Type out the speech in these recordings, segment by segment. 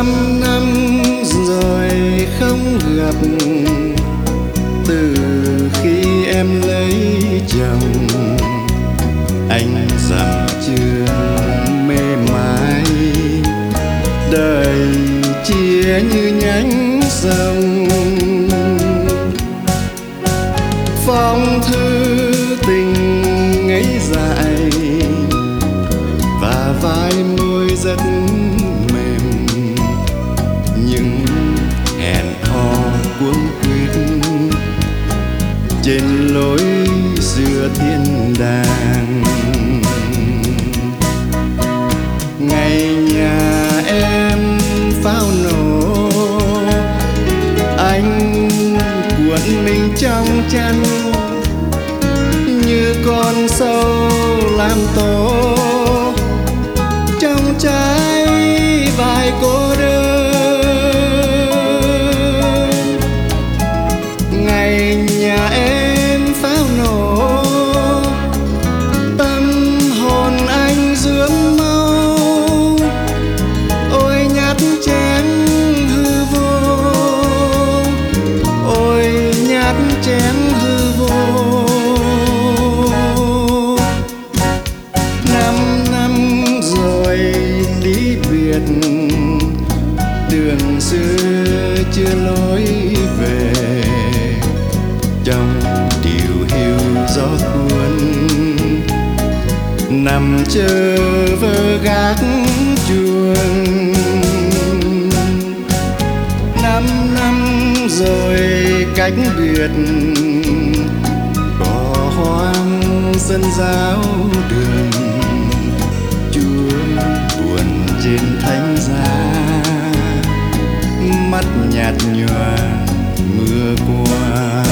5 năm rồi không gặp, từ khi em lấy chồng. Anh dặm trường mê mái, đời chia như nhánh sông. Phong thư tình ngây dại và vai môi rất mềm, những hẹn hò cuống quýt trên lối xưa thiên đàng. Ngày nhà em pháo nổ, anh cuộn mình trong chăn như con sâu làm tổ trong trái vai cô đơn. Ngày nhà em pháo nổ, tâm hồn anh rướm mau. Ôi nhát chén hư vô, ôi nhát chén hư vô. 5 năm rồi lý biệt, đường xưa chưa lối về. Trong điều hiu gió cuốn, nằm chờ vơ gác chuông. 5 năm rồi cách biệt, cỏ hoang sân giáo đường. Chúa buồn trên thánh giá, mắt nhạt nhòa mưa qua.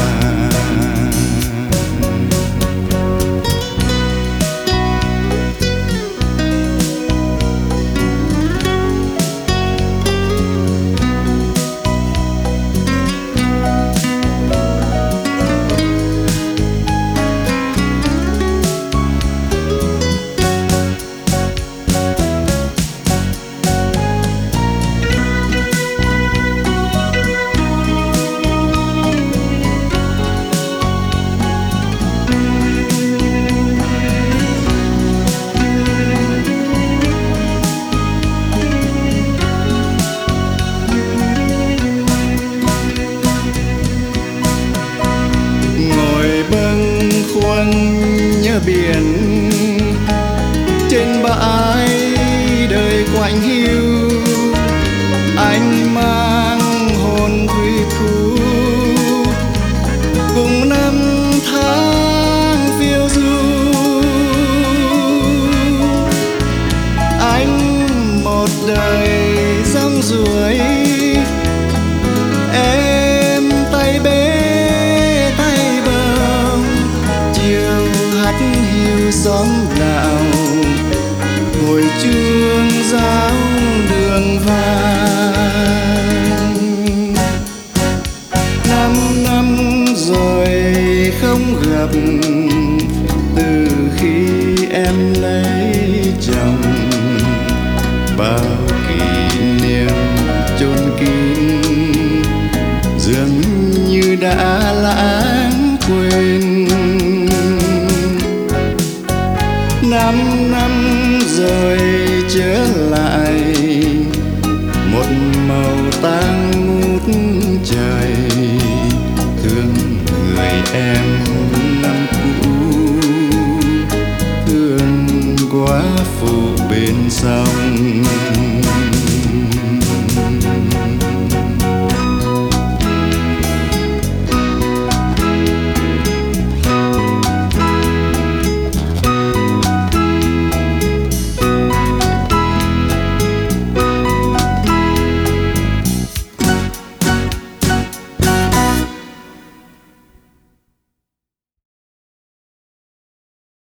Nhớ biển trên bãi đời quạnh hiu, anh mang hồn quy thu cùng 5 tháng phiêu du. Anh một đời rong ruổi, em tay bế tay bồng. Chiều hát hiu xóm nào, hồi chuông giáo đường vàng. 5 năm rồi không gặp, từ khi em lấy chồng. Bao kỷ niệm chôn kín, dường như đã lãng quên. 5 năm rồi trở lại, một màu tang ngút trời. Thương người em năm cũ, thương quá phụ bên sông.